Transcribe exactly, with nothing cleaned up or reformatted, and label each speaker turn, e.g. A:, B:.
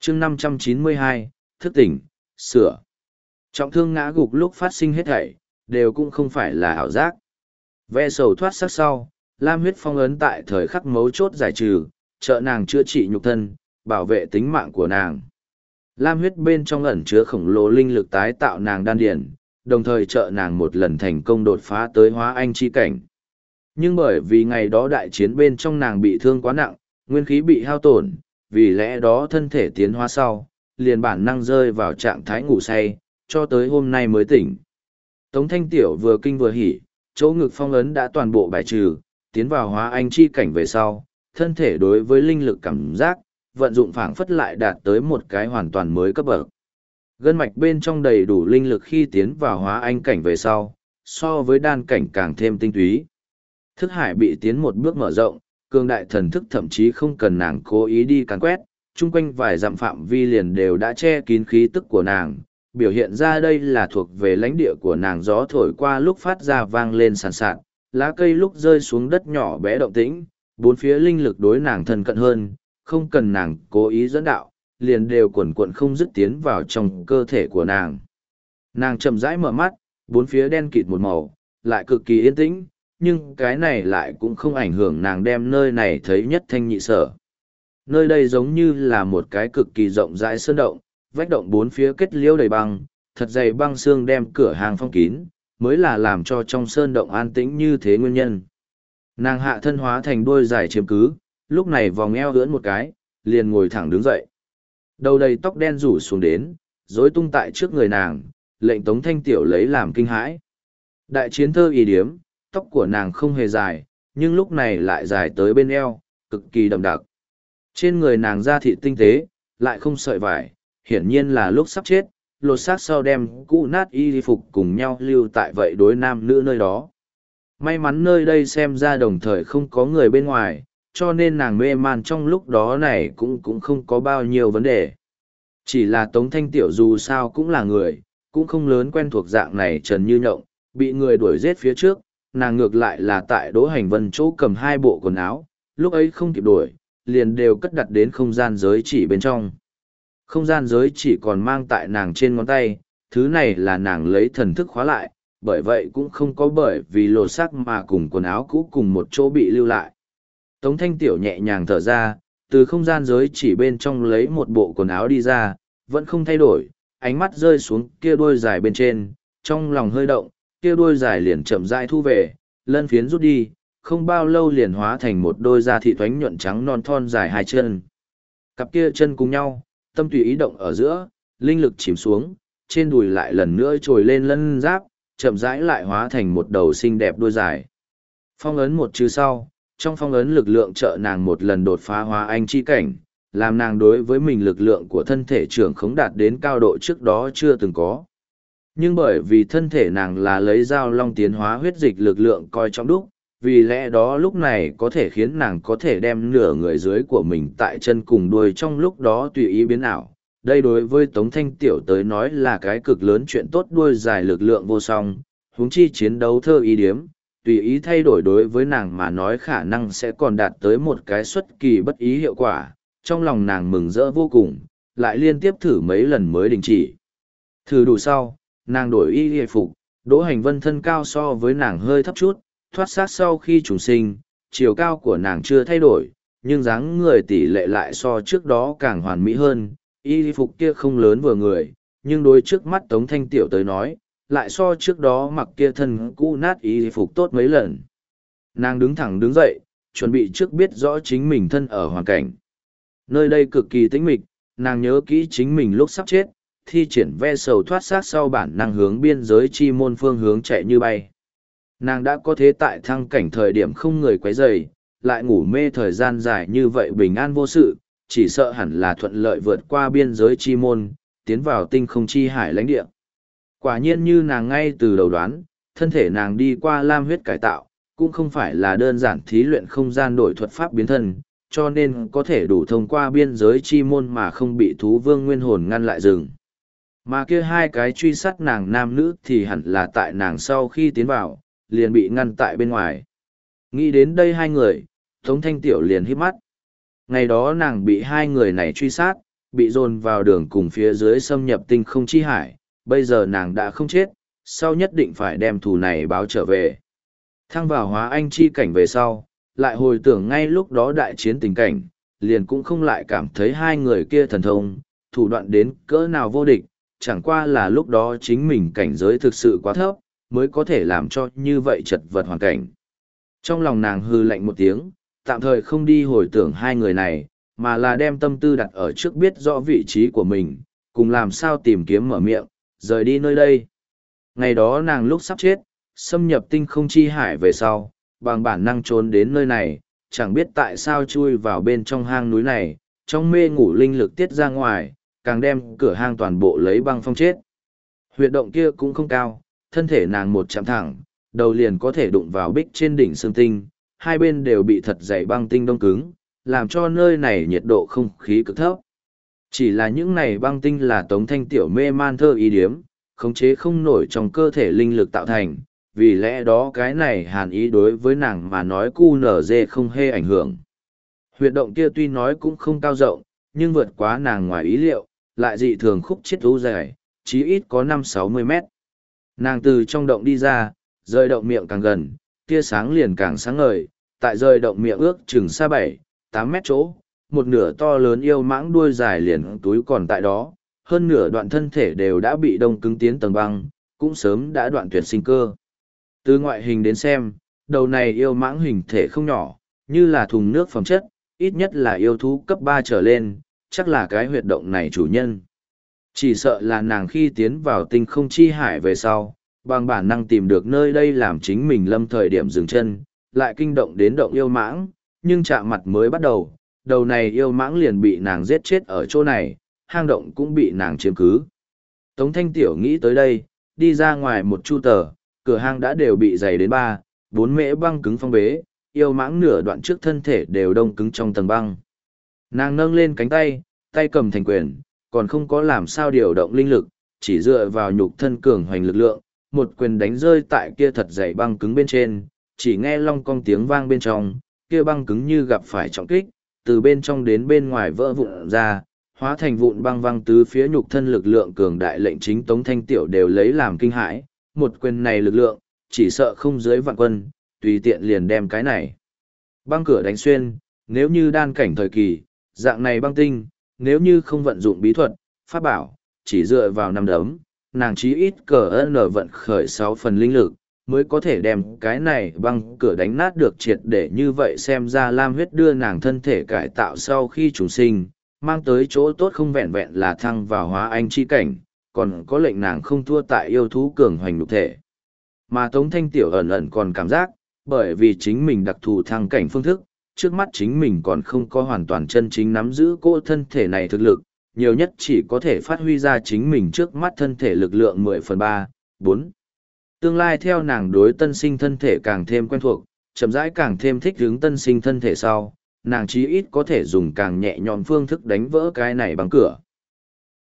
A: chương năm trăm chín mươi hai, thức tỉnh, sửa. Trọng thương ngã gục lúc phát sinh hết thảy, đều cũng không phải là ảo giác. Ve sầu thoát sắc sau, lam huyết phong ấn tại thời khắc mấu chốt giải trừ, trợ nàng chữa trị nhục thân, bảo vệ tính mạng của nàng. Lam huyết bên trong ẩn chứa khổng lồ linh lực tái tạo nàng đan điển, đồng thời trợ nàng một lần thành công đột phá tới hóa anh chi cảnh. Nhưng bởi vì ngày đó đại chiến bên trong nàng bị thương quá nặng, nguyên khí bị hao tổn, vì lẽ đó thân thể tiến hóa sau, liền bản năng rơi vào trạng thái ngủ say, cho tới hôm nay mới tỉnh. Tống Thanh Tiểu vừa kinh vừa hỉ, chỗ ngực phong ấn đã toàn bộ bài trừ, tiến vào hóa anh chi cảnh về sau, thân thể đối với linh lực cảm giác, vận dụng phảng phất lại đạt tới một cái hoàn toàn mới cấp bậc. Gân mạch bên trong đầy đủ linh lực khi tiến vào hóa anh cảnh về sau, so với đan cảnh càng thêm tinh túy. Thức hải bị tiến một bước mở rộng, cường đại thần thức thậm chí không cần nàng cố ý đi càn quét, chung quanh vài dặm phạm vi liền đều đã che kín khí tức của nàng, biểu hiện ra đây là thuộc về lãnh địa của nàng. Gió thổi qua lúc phát ra vang lên sàn sạt, lá cây lúc rơi xuống đất nhỏ bé động tĩnh, bốn phía linh lực đối nàng thân cận hơn, không cần nàng cố ý dẫn đạo, liền đều quần quận không dứt tiến vào trong cơ thể của nàng. Nàng chậm rãi mở mắt, bốn phía đen kịt một màu, lại cực kỳ yên tĩnh, nhưng cái này lại cũng không ảnh hưởng nàng đem nơi này thấy nhất thanh nhị sở. Nơi đây giống như là một cái cực kỳ rộng rãi sơn động, vách động bốn phía kết liễu đầy băng, thật dày băng xương đem cửa hàng phong kín, mới là làm cho trong sơn động an tĩnh như thế nguyên nhân. Nàng hạ thân hóa thành đuôi dài chiếm cứ, lúc này vòng eo ưỡn một cái, liền ngồi thẳng đứng dậy. Đầu đầy tóc đen rủ xuống đến, rối tung tại trước người nàng, lệnh Tống Thanh Tiểu lấy làm kinh hãi. Đại chiến thơ y điếm, tóc của nàng không hề dài, nhưng lúc này lại dài tới bên eo, cực kỳ đậm đặc. Trên người nàng da thịt tinh tế, lại không sợi vải, hiển nhiên là lúc sắp chết, lột xác sau đem cũ nát y phục cùng nhau lưu tại vậy đối nam nữ nơi đó. May mắn nơi đây xem ra đồng thời không có người bên ngoài, cho nên nàng mê man trong lúc đó này cũng cũng không có bao nhiêu vấn đề. Chỉ là Tống Thanh Tiểu dù sao cũng là người, cũng không lớn quen thuộc dạng này trần như nhộng, bị người đuổi giết phía trước, nàng ngược lại là tại Đỗ Hành Vân chỗ cầm hai bộ quần áo, lúc ấy không kịp đuổi, liền đều cất đặt đến không gian giới chỉ bên trong. Không gian giới chỉ còn mang tại nàng trên ngón tay, thứ này là nàng lấy thần thức khóa lại, bởi vậy cũng không có bởi vì lột xác mà cùng quần áo cũ cùng một chỗ bị lưu lại. Tống Thanh Tiểu nhẹ nhàng thở ra, từ không gian giới chỉ bên trong lấy một bộ quần áo đi ra, vẫn không thay đổi, ánh mắt rơi xuống kia đuôi dài bên trên, trong lòng hơi động, kia đuôi dài liền chậm rãi thu về, lân phiến rút đi, không bao lâu liền hóa thành một đôi da thịt thoánh nhuận trắng non thon dài hai chân. Cặp kia chân cùng nhau, tâm tùy ý động ở giữa, linh lực chìm xuống, trên đùi lại lần nữa trồi lên lân giáp, chậm rãi lại hóa thành một đầu xinh đẹp đuôi dài. Phong ấn một chữ sau, trong phong ấn lực lượng trợ nàng một lần đột phá hóa anh chi cảnh, làm nàng đối với mình lực lượng của thân thể trưởng khống đạt đến cao độ trước đó chưa từng có. Nhưng bởi vì thân thể nàng là lấy dao long tiến hóa huyết dịch lực lượng coi trọng đúc, vì lẽ đó lúc này có thể khiến nàng có thể đem nửa người dưới của mình tại chân cùng đuôi trong lúc đó tùy ý biến ảo. Đây đối với Tống Thanh Tiểu tới nói là cái cực lớn chuyện tốt, đuôi dài lực lượng vô song, huống chi chiến đấu thơ ý điếm, tùy ý thay đổi đối với nàng mà nói khả năng sẽ còn đạt tới một cái xuất kỳ bất ý hiệu quả. Trong lòng nàng mừng rỡ vô cùng, lại liên tiếp thử mấy lần mới đình chỉ. Thử đủ sau, nàng đổi y y phục, Đỗ Hành Vân thân cao so với nàng hơi thấp chút, thoát xác sau khi trùng sinh, chiều cao của nàng chưa thay đổi, nhưng dáng người tỷ lệ lại so trước đó càng hoàn mỹ hơn. Y phục kia không lớn vừa người, nhưng đối trước mắt Tống Thanh Tiểu tới nói, lại so trước đó mặc kia thân cũ nát y phục tốt mấy lần. Nàng đứng thẳng đứng dậy, chuẩn bị trước biết rõ chính mình thân ở hoàn cảnh. Nơi đây cực kỳ tĩnh mịch, nàng nhớ kỹ chính mình lúc sắp chết, thi triển ve sầu thoát xác sau bản năng hướng biên giới chi môn phương hướng chạy như bay. Nàng đã có thế tại thăng cảnh thời điểm không người quấy rầy, lại ngủ mê thời gian dài như vậy bình an vô sự, chỉ sợ hẳn là thuận lợi vượt qua biên giới chi môn, tiến vào tinh không chi hải lãnh địa. Quả nhiên như nàng ngay từ đầu đoán, thân thể nàng đi qua lam huyết cải tạo, cũng không phải là đơn giản thí luyện không gian đổi thuật pháp biến thân, cho nên có thể đủ thông qua biên giới chi môn mà không bị thú vương nguyên hồn ngăn lại rừng. Mà kia hai cái truy sát nàng nam nữ thì hẳn là tại nàng sau khi tiến vào, liền bị ngăn tại bên ngoài. Nghĩ đến đây hai người, Tống Thanh Tiểu liền híp mắt. Ngày đó nàng bị hai người này truy sát, bị dồn vào đường cùng phía dưới xâm nhập tinh không chi hải, bây giờ nàng đã không chết, sau nhất định phải đem thù này báo trở về. Thăng vào hóa anh chi cảnh về sau, lại hồi tưởng ngay lúc đó đại chiến tình cảnh, liền cũng không lại cảm thấy hai người kia thần thông, thủ đoạn đến cỡ nào vô địch, chẳng qua là lúc đó chính mình cảnh giới thực sự quá thấp, mới có thể làm cho như vậy chật vật hoàn cảnh. Trong lòng nàng hư lạnh một tiếng, tạm thời không đi hồi tưởng hai người này, mà là đem tâm tư đặt ở trước biết rõ vị trí của mình, cùng làm sao tìm kiếm mở miệng, rời đi nơi đây. Ngày đó nàng lúc sắp chết, xâm nhập tinh không chi hải về sau, bằng bản năng trốn đến nơi này, chẳng biết tại sao chui vào bên trong hang núi này, trong mê ngủ linh lực tiết ra ngoài, càng đem cửa hang toàn bộ lấy băng phong chết. Huyệt động kia cũng không cao, thân thể nàng một chạm thẳng, đầu liền có thể đụng vào bích trên đỉnh xương tinh, hai bên đều bị thật dày băng tinh đông cứng, làm cho nơi này nhiệt độ không khí cực thấp. Chỉ là những này băng tinh là Tống Thanh tiểu mê man thơ ý điếm, khống chế không nổi trong cơ thể linh lực tạo thành, vì lẽ đó cái này hàn ý đối với nàng mà nói cu nở dê không hề ảnh hưởng. Huyệt động kia tuy nói cũng không cao rộng, nhưng vượt quá nàng ngoài ý liệu, lại dị thường khúc chết u dài, chí ít có năm sáu mươi mét. Nàng từ trong động đi ra, rời động miệng càng gần, tia sáng liền càng sáng ngời, tại rời động miệng ước chừng xa bảy, tám mét chỗ, một nửa to lớn yêu mãng đuôi dài liền túi còn tại đó, hơn nửa đoạn thân thể đều đã bị đông cứng tiến tầng băng, cũng sớm đã đoạn tuyệt sinh cơ. Từ ngoại hình đến xem, đầu này yêu mãng hình thể không nhỏ, như là thùng nước phẩm chất, ít nhất là yêu thú cấp ba trở lên, chắc là cái huyệt động này chủ nhân. Chỉ sợ là nàng khi tiến vào tinh không chi hải về sau, bằng bản năng tìm được nơi đây làm chính mình lâm thời điểm dừng chân, lại kinh động đến động yêu mãng, nhưng chạm mặt mới bắt đầu, đầu này yêu mãng liền bị nàng giết chết ở chỗ này, hang động cũng bị nàng chiếm cứ. Tống Thanh Tiểu nghĩ tới đây, đi ra ngoài một chu tờ, cửa hang đã đều bị dày đến ba, bốn mễ băng cứng phong bế, yêu mãng nửa đoạn trước thân thể đều đông cứng trong tầng băng. Nàng nâng lên cánh tay, tay cầm thành quyền, còn không có làm sao điều động linh lực, chỉ dựa vào nhục thân cường hoành lực lượng, một quyền đánh rơi tại kia thật dày băng cứng bên trên, chỉ nghe long cong tiếng vang bên trong, kia băng cứng như gặp phải trọng kích, từ bên trong đến bên ngoài vỡ vụn ra, hóa thành vụn băng văng tứ phía nhục thân lực lượng cường đại lệnh chính Tống Thanh Tiểu đều lấy làm kinh hãi, một quyền này lực lượng, chỉ sợ không dưới vạn quân, tùy tiện liền đem cái này. Băng cửa đánh xuyên, nếu như đan cảnh thời kỳ, dạng này băng tinh, nếu như không vận dụng bí thuật, pháp bảo, chỉ dựa vào năm đấm, nàng chí ít cờ nở vận khởi sáu phần linh lực, mới có thể đem cái này băng cửa đánh nát được triệt để như vậy xem ra lam huyết đưa nàng thân thể cải tạo sau khi trùng sinh, mang tới chỗ tốt không vẹn vẹn là thăng vào hóa anh chi cảnh, còn có lệnh nàng không thua tại yêu thú cường hoành nhục thể. Mà Tống Thanh Tiểu ẩn ẩn còn cảm giác, bởi vì chính mình đặc thù thăng cảnh phương thức, trước mắt chính mình còn không có hoàn toàn chân chính nắm giữ cô thân thể này thực lực, nhiều nhất chỉ có thể phát huy ra chính mình trước mắt thân thể lực lượng mười phần ba, bốn. Tương lai theo nàng đối tân sinh thân thể càng thêm quen thuộc, chậm rãi càng thêm thích hướng tân sinh thân thể sau, nàng chí ít có thể dùng càng nhẹ nhõm phương thức đánh vỡ cái này bằng cửa.